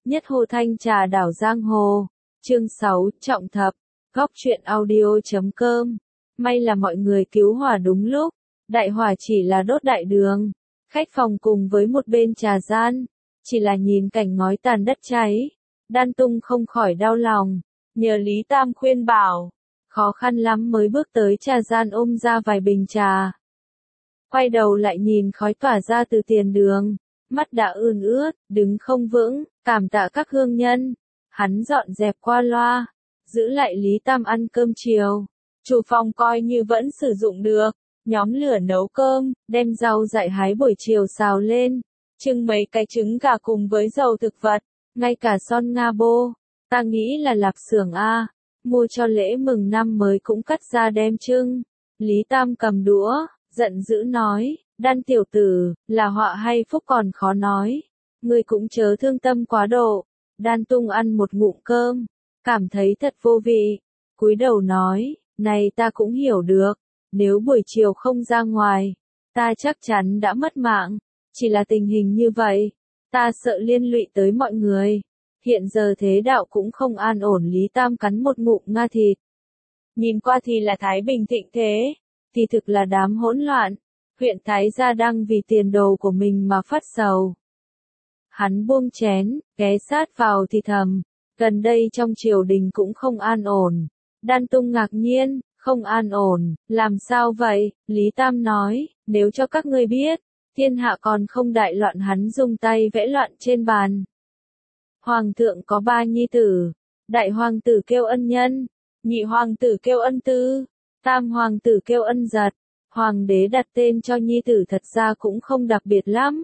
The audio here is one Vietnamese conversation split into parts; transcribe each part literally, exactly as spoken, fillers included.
Nhất Hồ Thanh Trà đảo giang hồ. Chương sáu, Trọng Thập. Góc truyện audio chấm com. May là mọi người cứu hỏa đúng lúc. Đại hỏa chỉ là đốt đại đường. Khách phòng cùng với một bên trà gian. Chỉ là nhìn cảnh ngói tàn đất cháy. Đan Tung không khỏi đau lòng. Nhờ Lý Tam khuyên bảo. Khó khăn lắm mới bước tới trà gian ôm ra vài bình trà. Quay đầu lại nhìn khói tỏa ra từ tiền đường. Mắt đã ươn ướt, đứng không vững, cảm tạ các hương nhân. Hắn dọn dẹp qua loa, giữ lại Lý Tam ăn cơm chiều. Chủ phòng coi như vẫn sử dụng được, nhóm lửa nấu cơm, đem rau dại hái buổi chiều xào lên, trưng mấy cái trứng gà cùng với dầu thực vật, ngay cả son nga bô. Ta nghĩ là lạp xưởng a, mua cho lễ mừng năm mới cũng cắt ra đem trưng. Lý Tam cầm đũa, giận dữ nói. Đan tiểu tử, là họa hay phúc còn khó nói. Ngươi cũng chớ thương tâm quá độ. Đan Tung ăn một ngụm cơm, cảm thấy thật vô vị. Cúi đầu nói, này ta cũng hiểu được. Nếu buổi chiều không ra ngoài, ta chắc chắn đã mất mạng. Chỉ là tình hình như vậy, ta sợ liên lụy tới mọi người. Hiện giờ thế đạo cũng không an ổn. Lý Tam cắn một ngụm nga thịt. Nhìn qua thì là thái bình thịnh thế, thì thực là đám hỗn loạn. Huyện Thái Gia đang vì tiền đồ của mình mà phát sầu. Hắn buông chén, ghé sát vào thì thầm, gần đây trong triều đình cũng không an ổn. Đan Tung ngạc nhiên, không an ổn, làm sao vậy? Lý Tam nói, nếu cho các ngươi biết, thiên hạ còn không đại loạn. Hắn dùng tay vẽ loạn trên bàn. Hoàng thượng có ba nhi tử, đại hoàng tử kêu Ân Nhân, nhị hoàng tử kêu Ân Tư, tam hoàng tử kêu Ân Giật. Hoàng đế đặt tên cho nhi tử thật ra cũng không đặc biệt lắm.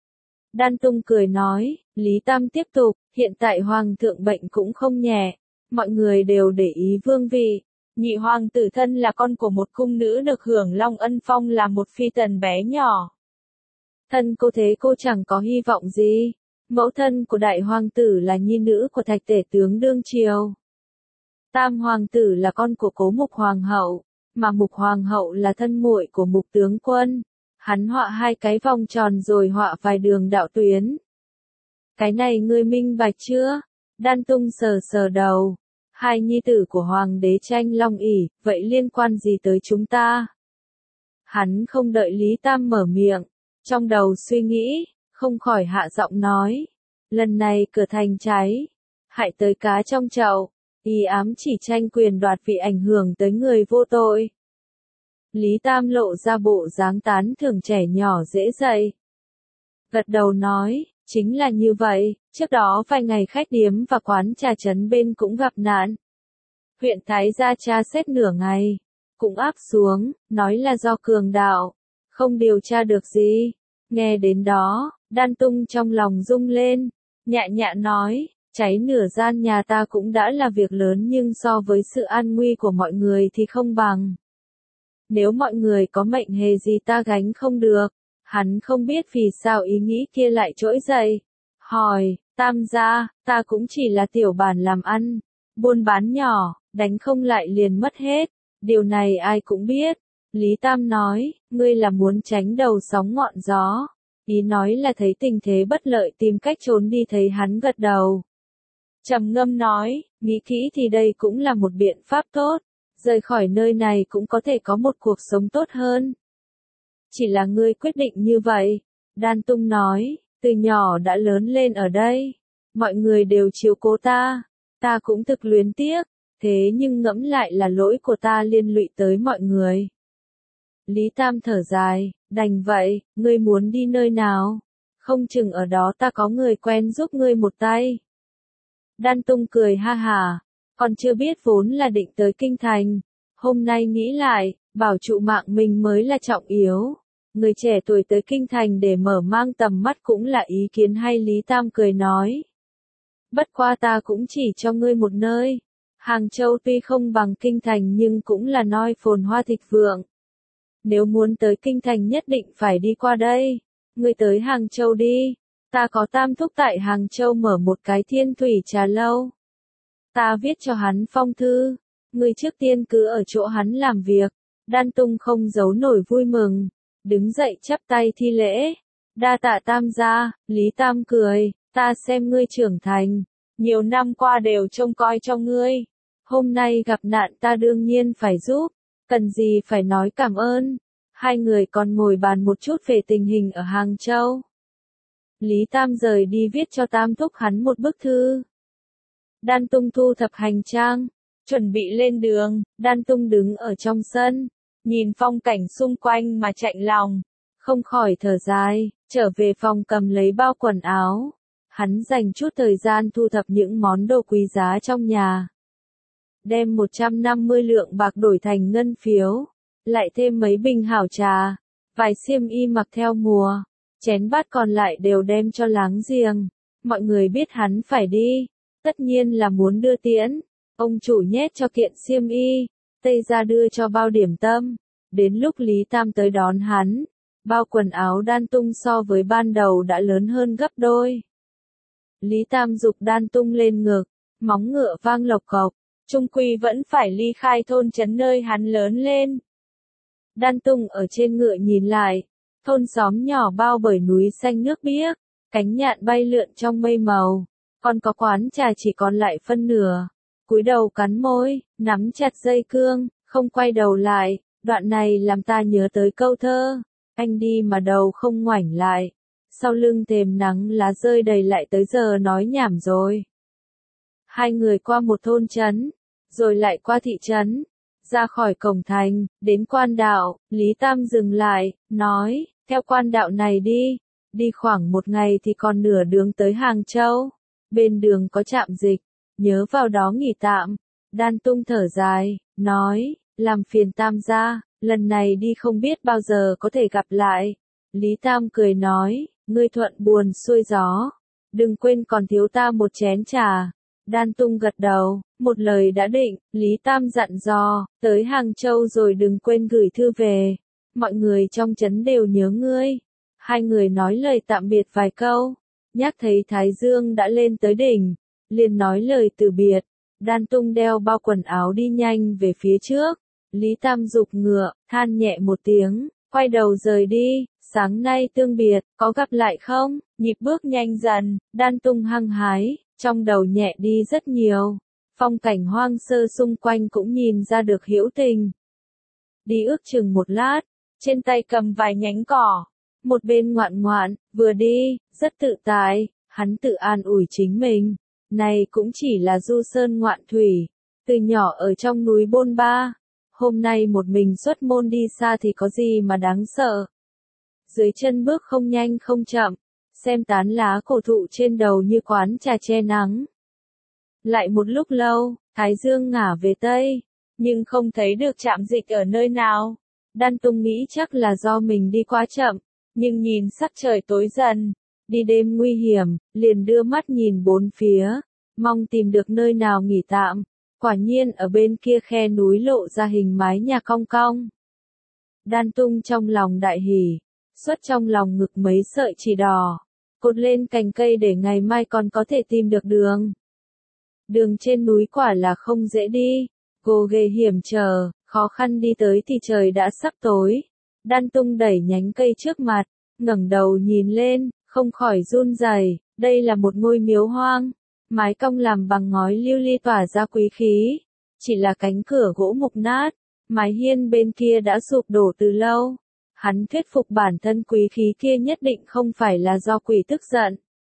Đan Tung cười nói, Lý Tam tiếp tục, hiện tại hoàng thượng bệnh cũng không nhẹ, mọi người đều để ý vương vị. Nhị hoàng tử thân là con của một cung nữ được hưởng Long Ân Phong là một phi tần bé nhỏ. Thân cô thế cô chẳng có hy vọng gì. Mẫu thân của đại hoàng tử là nhi nữ của thạch tể tướng đương triều. Tam hoàng tử là con của Cố Mục hoàng hậu. Mà Mục hoàng hậu là thân muội của Mục tướng quân. Hắn họa hai cái vòng tròn rồi họa vài đường đạo tuyến. Cái này ngươi minh bạch chưa? Đan Tung sờ sờ đầu. Hai nhi tử của hoàng đế tranh long ỷ, vậy liên quan gì tới chúng ta? Hắn không đợi Lý Tam mở miệng, trong đầu suy nghĩ, không khỏi hạ giọng nói. Lần này cửa thành cháy, hại tới cá trong chậu. Ý ám chỉ tranh quyền đoạt vị ảnh hưởng tới người vô tội. Lý Tam lộ ra bộ dáng tán thưởng trẻ nhỏ dễ dạy. Gật đầu nói, chính là như vậy, trước đó vài ngày khách điếm và quán trà trấn bên cũng gặp nạn. Huyện Thái Gia tra xét nửa ngày, cũng áp xuống, nói là do cường đạo, không điều tra được gì. Nghe đến đó, Đan Tung trong lòng rung lên, nhạ nhạ nói. Cháy nửa gian nhà ta cũng đã là việc lớn nhưng so với sự an nguy của mọi người thì không bằng. Nếu mọi người có mệnh hề gì ta gánh không được. Hắn không biết vì sao ý nghĩ kia lại trỗi dậy. Hỏi, Tam gia, ta cũng chỉ là tiểu bản làm ăn, buôn bán nhỏ, đánh không lại liền mất hết. Điều này ai cũng biết. Lý Tam nói, ngươi là muốn tránh đầu sóng ngọn gió. Ý nói là thấy tình thế bất lợi tìm cách trốn đi. Thấy hắn gật đầu, trầm ngâm nói, nghĩ kỹ thì đây cũng là một biện pháp tốt, rời khỏi nơi này cũng có thể có một cuộc sống tốt hơn. Chỉ là ngươi quyết định như vậy. Đan Tung nói, từ nhỏ đã lớn lên ở đây, mọi người đều chiếu cố ta, ta cũng thực luyến tiếc, thế nhưng ngẫm lại là lỗi của ta liên lụy tới mọi người. Lý Tam thở dài, đành vậy, ngươi muốn đi nơi nào? Không chừng ở đó ta có người quen giúp ngươi một tay. Đan Tung cười ha hả, còn chưa biết vốn là định tới kinh thành, hôm nay nghĩ lại, bảo trụ mạng mình mới là trọng yếu. Người trẻ tuổi tới kinh thành để mở mang tầm mắt cũng là ý kiến hay. Lý Tam cười nói, bất qua ta cũng chỉ cho ngươi một nơi. Hàng Châu tuy không bằng kinh thành nhưng cũng là nơi phồn hoa thịnh vượng. Nếu muốn tới kinh thành nhất định phải đi qua đây. Ngươi tới Hàng Châu đi. Ta có tam thúc tại Hàng Châu mở một cái Thiên Thủy trà lâu. Ta viết cho hắn phong thư. Ngươi trước tiên cứ ở chỗ hắn làm việc. Đan Tung không giấu nổi vui mừng. Đứng dậy chắp tay thi lễ. Đa tạ Tam gia. Lý Tam cười. ta xem ngươi trưởng thành, nhiều năm qua đều trông coi cho ngươi. Hôm nay gặp nạn ta đương nhiên phải giúp, cần gì phải nói cảm ơn. Hai người còn ngồi bàn một chút về tình hình ở Hàng Châu. Lý Tam rời đi viết cho Tam Thúc hắn một bức thư. Đan Tung thu thập hành trang, chuẩn bị lên đường. Đan Tung đứng ở trong sân, nhìn phong cảnh xung quanh mà chạnh lòng, không khỏi thở dài, trở về phòng cầm lấy bao quần áo. Hắn dành chút thời gian thu thập những món đồ quý giá trong nhà. Đem một trăm năm mươi lượng bạc đổi thành ngân phiếu, lại thêm mấy bình hảo trà, vài xiêm y mặc theo mùa, chén bát còn lại đều đem cho láng giềng. Mọi người biết hắn phải đi, tất nhiên là muốn đưa tiễn. Ông chủ nhét cho kiện xiêm y, tây ra đưa cho bao điểm tâm. Đến lúc Lý Tam tới đón hắn, bao quần áo Đan Tung so với ban đầu đã lớn hơn gấp đôi. Lý Tam giục Đan Tung lên ngực, móng ngựa vang lộc cộc, chung quy vẫn phải ly khai thôn trấn nơi hắn lớn lên. Đan Tung ở trên ngựa nhìn lại, thôn xóm nhỏ bao bởi núi xanh nước biếc, cánh nhạn bay lượn trong mây màu, còn có quán trà chỉ còn lại phân nửa. Cúi đầu cắn môi, nắm chặt dây cương, không quay đầu lại. Đoạn này làm ta nhớ tới câu thơ, anh đi mà đầu không ngoảnh lại, sau lưng thềm nắng lá rơi đầy lại tới giờ nói nhảm rồi. Hai người qua một thôn trấn, rồi lại qua thị trấn, ra khỏi cổng thành, đến quan đạo. Lý Tam dừng lại, nói, theo quan đạo này đi, đi khoảng một ngày thì còn nửa đường tới Hàng Châu, bên đường có trạm dịch, nhớ vào đó nghỉ tạm. Đan Tung thở dài, nói, làm phiền Tam gia, lần này đi không biết bao giờ có thể gặp lại. Lý Tam cười nói, ngươi thuận buồm xuôi gió, đừng quên còn thiếu ta một chén trà. Đan Tung gật đầu, một lời đã định. Lý Tam dặn dò, tới Hàng Châu rồi đừng quên gửi thư về, mọi người trong trấn đều nhớ ngươi. Hai người nói lời tạm biệt vài câu, nhắc thấy Thái Dương đã lên tới đỉnh, liền nói lời từ biệt. Đan Tung đeo bao quần áo đi nhanh về phía trước. Lý Tam giục ngựa, than nhẹ một tiếng, quay đầu rời đi. Sáng nay tương biệt, có gặp lại không? Nhịp bước nhanh dần, Đan Tung hăng hái, trong đầu nhẹ đi rất nhiều. Phong cảnh hoang sơ xung quanh cũng nhìn ra được hữu tình. Đi ước chừng một lát, trên tay cầm vài nhánh cỏ, một bên ngoạn ngoạn, vừa đi, rất tự tại. Hắn tự an ủi chính mình, này cũng chỉ là du sơn ngoạn thủy, từ nhỏ ở trong núi bôn ba, hôm nay một mình xuất môn đi xa thì có gì mà đáng sợ. Dưới chân bước không nhanh không chậm, xem tán lá cổ thụ trên đầu như quán trà che nắng. Lại một lúc lâu, Thái Dương ngả về Tây, nhưng không thấy được trạm dịch ở nơi nào. Đan Tung nghĩ chắc là do mình đi quá chậm, nhưng nhìn sắc trời tối dần, đi đêm nguy hiểm, liền đưa mắt nhìn bốn phía, mong tìm được nơi nào nghỉ tạm. Quả nhiên ở bên kia khe núi lộ ra hình mái nhà cong cong. Đan Tung trong lòng đại hỉ, xuất trong lòng ngực mấy sợi chỉ đỏ, cột lên cành cây để ngày mai còn có thể tìm được đường. Đường trên núi quả là không dễ đi, gồ ghề hiểm trở, khó khăn đi tới thì trời đã sắp tối. Đan Tung đẩy nhánh cây trước mặt, ngẩng đầu nhìn lên, không khỏi run rẩy. Đây là một ngôi miếu hoang, mái cong làm bằng ngói lưu ly tỏa ra quý khí, chỉ là cánh cửa gỗ mục nát, mái hiên bên kia đã sụp đổ từ lâu. Hắn thuyết phục bản thân quý khí kia nhất định không phải là do quỷ tức giận.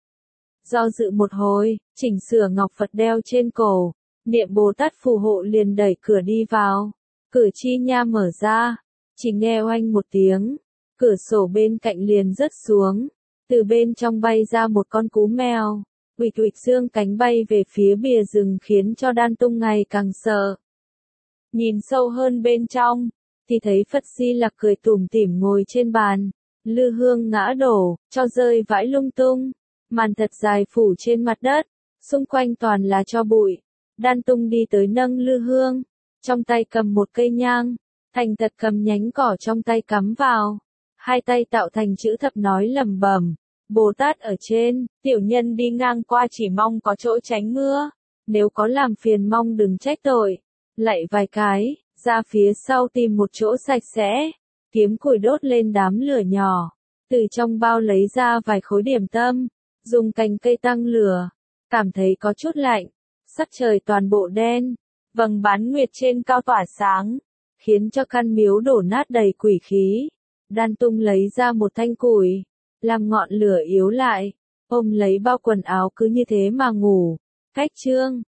Do dự một hồi, chỉnh sửa ngọc Phật đeo trên cổ, niệm Bồ Tát phù hộ liền đẩy cửa đi vào. Cửa chi nha mở ra, chỉ nghe oanh một tiếng, cửa sổ bên cạnh liền rớt xuống, từ bên trong bay ra một con cú mèo, uịch uịch dương cánh bay về phía bìa rừng khiến cho Đan Tung ngày càng sợ. Nhìn sâu hơn bên trong, thì thấy Phật Di Lặc cười tủm tỉm ngồi trên bàn, lư hương ngã đổ, cho rơi vãi lung tung, màn thật dài phủ trên mặt đất, xung quanh toàn là tro bụi. Đan Tung đi tới nâng lư hương, trong tay cầm một cây nhang, thành thật cầm nhánh cỏ trong tay cắm vào, hai tay tạo thành chữ thập nói lẩm bẩm, Bồ Tát ở trên, tiểu nhân đi ngang qua chỉ mong có chỗ tránh mưa, nếu có làm phiền mong đừng trách tội. Lạy vài cái, ra phía sau tìm một chỗ sạch sẽ, kiếm củi đốt lên đám lửa nhỏ, từ trong bao lấy ra vài khối điểm tâm, dùng cành cây tăng lửa, cảm thấy có chút lạnh, sắc trời toàn bộ đen, vầng bán nguyệt trên cao tỏa sáng, khiến cho căn miếu đổ nát đầy quỷ khí. Đan Tung lấy ra một thanh củi, làm ngọn lửa yếu lại, ôm lấy bao quần áo cứ như thế mà ngủ. Cách chương